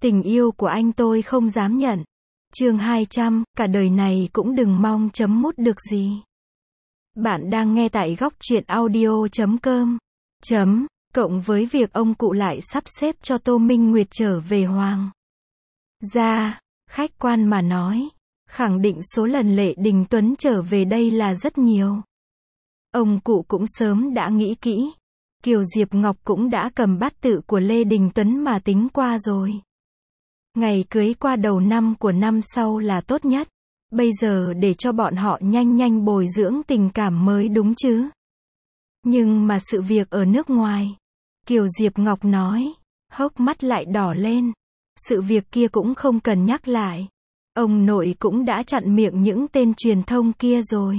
Tình yêu của anh tôi không dám nhận. Chương 200, cả đời này cũng đừng mong chấm mút được gì. Bạn đang nghe tại góc truyện audio.com. Cộng với việc ông cụ lại sắp xếp cho Tô Minh Nguyệt trở về Hoàng gia, khách quan mà nói, khẳng định số lần Lệ Đình Tuấn trở về đây là rất nhiều. Ông cụ cũng sớm đã nghĩ kỹ. Kiều Diệp Ngọc cũng đã cầm bát tự của Lê Đình Tuấn mà tính qua rồi. Ngày cưới qua đầu năm của năm sau là tốt nhất. Bây giờ để cho bọn họ nhanh nhanh bồi dưỡng tình cảm mới đúng chứ. Nhưng mà sự việc ở nước ngoài, Kiều Diệp Ngọc nói, hốc mắt lại đỏ lên. Sự việc kia cũng không cần nhắc lại. Ông nội cũng đã chặn miệng những tên truyền thông kia rồi.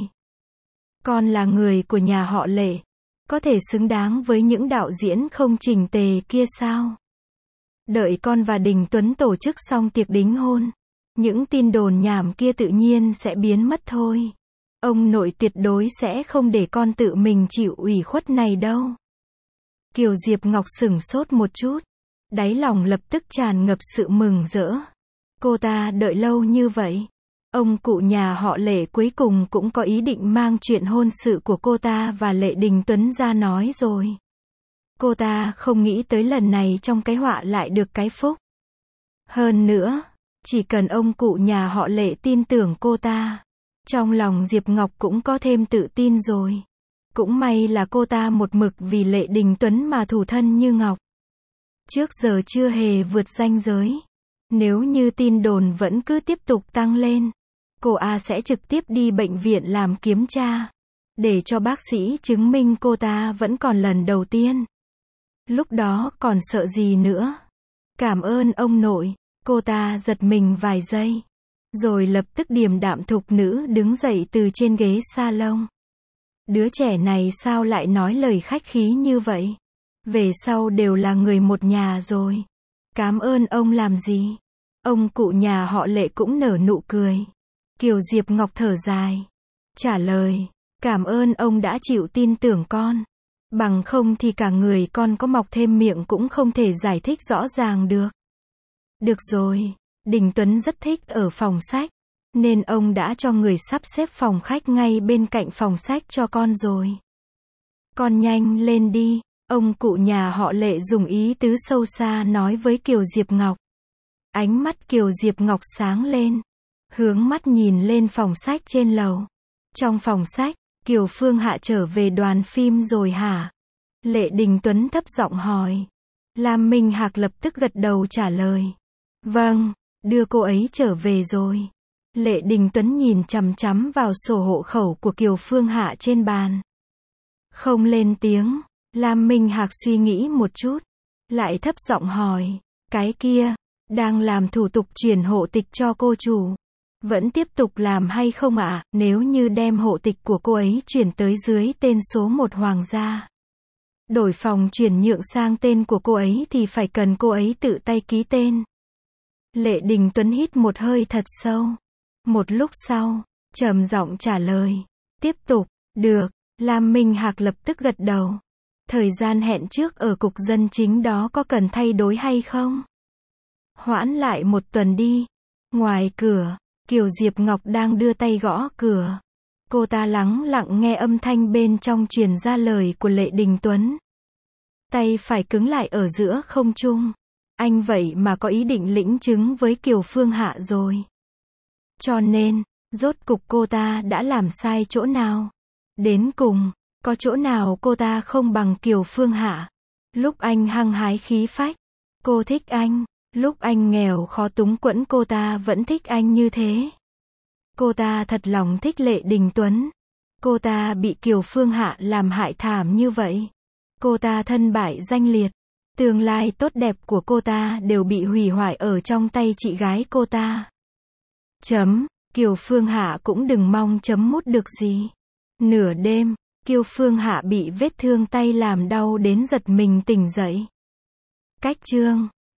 Con là người của nhà họ Lệ, có thể xứng đáng với những đạo diễn không chỉnh tề kia sao? Đợi con và Đình Tuấn tổ chức xong tiệc đính hôn, những tin đồn nhảm kia tự nhiên sẽ biến mất thôi. Ông nội tuyệt đối sẽ không để con tự mình chịu ủy khuất này đâu. Kiều Diệp Ngọc sửng sốt một chút, đáy lòng lập tức tràn ngập sự mừng rỡ. Cô ta đợi lâu như vậy, ông cụ nhà họ Lệ cuối cùng cũng có ý định mang chuyện hôn sự của cô ta và Lệ Đình Tuấn ra nói rồi. Cô ta không nghĩ tới lần này trong cái họa lại được cái phúc. Hơn nữa, chỉ cần ông cụ nhà họ Lệ tin tưởng cô ta, trong lòng Diệp Ngọc cũng có thêm tự tin rồi. Cũng may là cô ta một mực vì Lệ Đình Tuấn mà thủ thân như ngọc. Trước giờ chưa hề vượt ranh giới. Nếu như tin đồn vẫn cứ tiếp tục tăng lên, cô A sẽ trực tiếp đi bệnh viện làm kiểm tra, để cho bác sĩ chứng minh cô ta vẫn còn lần đầu tiên. Lúc đó còn sợ gì nữa. Cảm ơn ông nội. Cô ta giật mình vài giây, rồi lập tức điềm đạm thục nữ đứng dậy từ trên ghế salon. Đứa trẻ này sao lại nói lời khách khí như vậy? Về sau đều là người một nhà rồi. Cảm ơn ông làm gì? Ông cụ nhà họ Lệ cũng nở nụ cười. Kiều Diệp Ngọc thở dài, trả lời, cảm ơn ông đã chịu tin tưởng con. Bằng không thì cả người con có mọc thêm miệng cũng không thể giải thích rõ ràng được. Được rồi, Đình Tuấn rất thích ở phòng sách, nên ông đã cho người sắp xếp phòng khách ngay bên cạnh phòng sách cho con rồi. Con nhanh lên đi, ông cụ nhà họ Lệ dùng ý tứ sâu xa nói với Kiều Diệp Ngọc. Ánh mắt Kiều Diệp Ngọc sáng lên, hướng mắt nhìn lên phòng sách trên lầu. Trong phòng sách, Kiều Phương Hạ trở về đoàn phim rồi hả? Lệ Đình Tuấn thấp giọng hỏi. Lam Minh Hạc lập tức gật đầu trả lời. Vâng, đưa cô ấy trở về rồi. Lệ Đình Tuấn nhìn chằm chằm vào sổ hộ khẩu của Kiều Phương Hạ trên bàn. Không lên tiếng, Lam Minh Hạc suy nghĩ một chút, lại thấp giọng hỏi, cái kia, đang làm thủ tục chuyển hộ tịch cho cô chủ. Vẫn tiếp tục làm hay không ạ? Nếu như đem hộ tịch của cô ấy chuyển tới dưới tên số 1 Hoàng gia, đổi phòng chuyển nhượng sang tên của cô ấy thì phải cần cô ấy tự tay ký tên. Lệ Đình Tuấn hít một hơi thật sâu. Một lúc sau, trầm giọng trả lời. Tiếp tục, được. Lam Minh Hạc lập tức gật đầu. Thời gian hẹn trước ở cục dân chính đó có cần thay đổi hay không? Hoãn lại một tuần đi. Ngoài cửa, Kiều Diệp Ngọc đang đưa tay gõ cửa. Cô ta lắng lặng nghe âm thanh bên trong truyền ra lời của Lệ Đình Tuấn. Tay phải cứng lại ở giữa không trung. Anh vậy mà có ý định lĩnh chứng với Kiều Phương Hạ rồi. Cho nên, rốt cục cô ta đã làm sai chỗ nào? Đến cùng, có chỗ nào cô ta không bằng Kiều Phương Hạ? Lúc anh hăng hái khí phách, cô thích anh. Lúc anh nghèo khó túng quẫn cô ta vẫn thích anh như thế. Cô ta thật lòng thích Lệ Đình Tuấn. Cô ta bị Kiều Phương Hạ làm hại thảm như vậy. Cô ta thân bại danh liệt. Tương lai tốt đẹp của cô ta đều bị hủy hoại ở trong tay chị gái cô ta. Kiều Phương Hạ cũng đừng mong chấm mút được gì. Nửa đêm, Kiều Phương Hạ bị vết thương tay làm đau đến giật mình tỉnh dậy. Cách chương